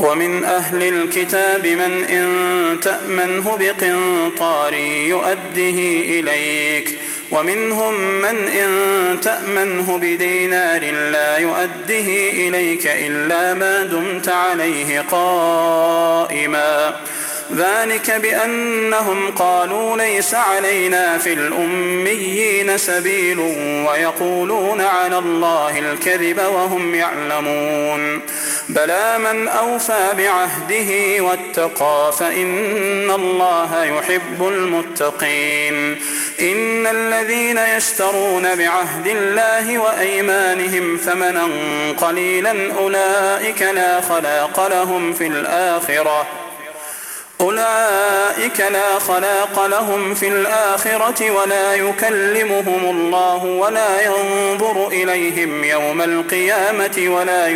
ومن أهل الكتاب من إن تأمنه بقنطار يؤده إليك ومنهم من إن تأمنه بدينار لا يؤده إليك إلا ما دمت عليه قائما ذلك بأنهم قالوا ليس علينا في الأميين سبيل ويقولون على الله الكذب وهم يعلمون بلى من أوفى بعهده واتقى فإن الله يحب المتقين إن الذين يشترون بعهد الله وأيمانهم ثمنا قليلا أولئك لا خلاق لهم في الآخرة ولا يكلمهم الله ولا ينظر إليهم يوم القيامة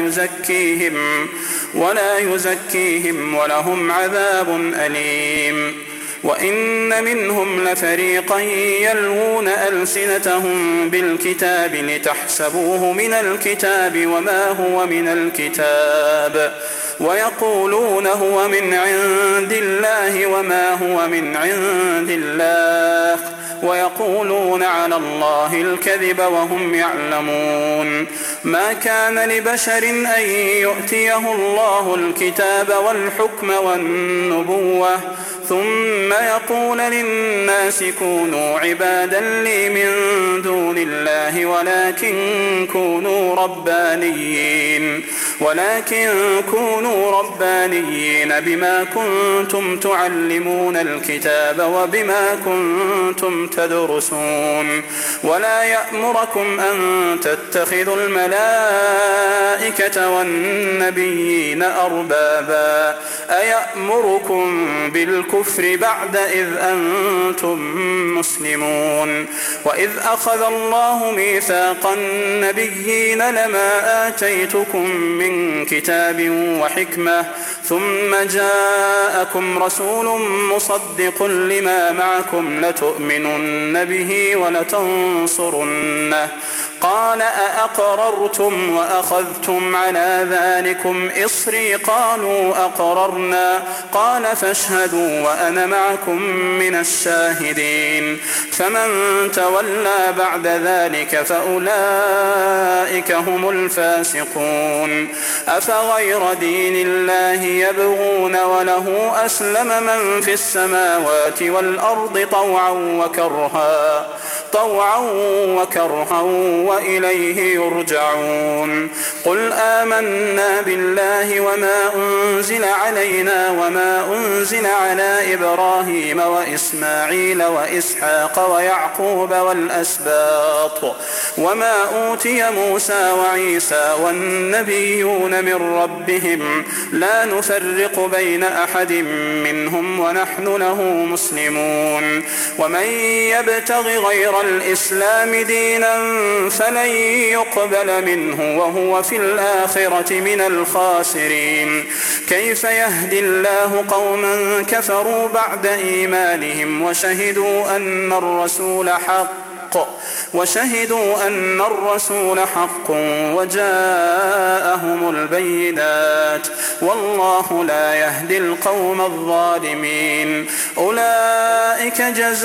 ولا يزكيهم ولهم عذاب أليم وإن منهم لفريقا يلوون ألسنتهم بالكتاب لتحسبوه من الكتاب وما هو من الكتاب ويقولون هو من عند الله وما هو من عند الله ويقولون على الله الكذب وهم يعلمون ما كان لبشر أن يؤتيه الله الكتاب والحكم والنبوة ثم يقول للناس كونوا عبادا لي من دون الله ولكن كونوا ربانيين بما كنتم تعلمون الكتاب وبما كنتم تدرسون ولا يأمركم أن تتخذوا الملائكة والنبيين أربابا أيأمركم بالكفر بعد إذ أنتم مسلمون وإذ أخذ الله ميثاق النبيين لما آتيتكم من كتاب وحكمة ثم جاءكم رسول مصدق لما معكم لتؤمنن به ولتنصرنه قال أأقررتم وأخذتم على ذلكم إصري قالوا أقررنا قال فاشهدوا وأنا معكم من الشاهدين فمن تولى بعد ذلك فأولئك هم الفاسقون أفغير دين الله يبغون وله أسلم من في السماوات والأرض طوعا وكرها وإليه يرجعون قل آمنا بالله وما أنزل علينا وما أنزل على إبراهيم وإسماعيل وإسحاق ويعقوب والأسباط وما أوتي موسى وعيسى والنبيون من ربهم لا نفرق بين أحد منهم ونحن له مسلمون ومن يبتغ غير الإسلام دينا فلن يقبل منه وهو في الآخرة من الخاسرين كيف يهدي الله قوما كفروا بعد إيمانهم وشهدوا أن الرسول حق وجاءهم البينات والله لا يهدي القوم الظالمين أولئك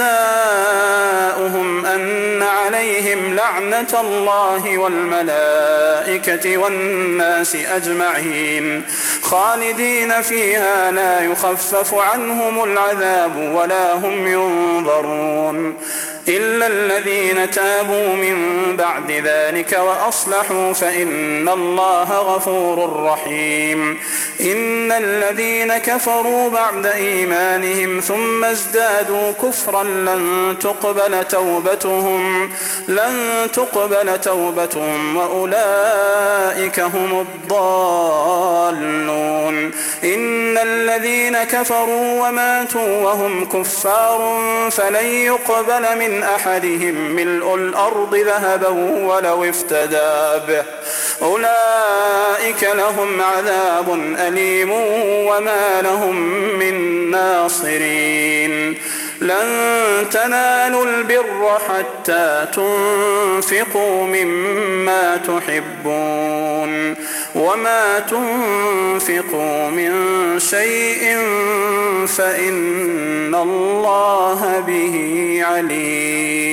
جزاؤهم أن عليهم لعنة الله والملائكة والناس أجمعين خالدين فيها لا يخفف عنهم العذاب ولا هم ينظرون إلا الذين تابوا من بعد ذلك وأصلحوا فإن الله غفور رحيم إن الذين كفروا بعد إيمانهم ثم ازدادوا كفرا لن تقبل توبتهم وأولئك هم الضالون إن الذين كفروا وماتوا وهم كفار فلن يقبل من أحدهم ملء الأرض ذهبا ولو افتدى به أولئك لهم عذاب أليم وما لهم من ناصرين لن تنالوا البر حتى تنفقوا مما تحبون وما تنفقوا من شيء فإن الله به عليم.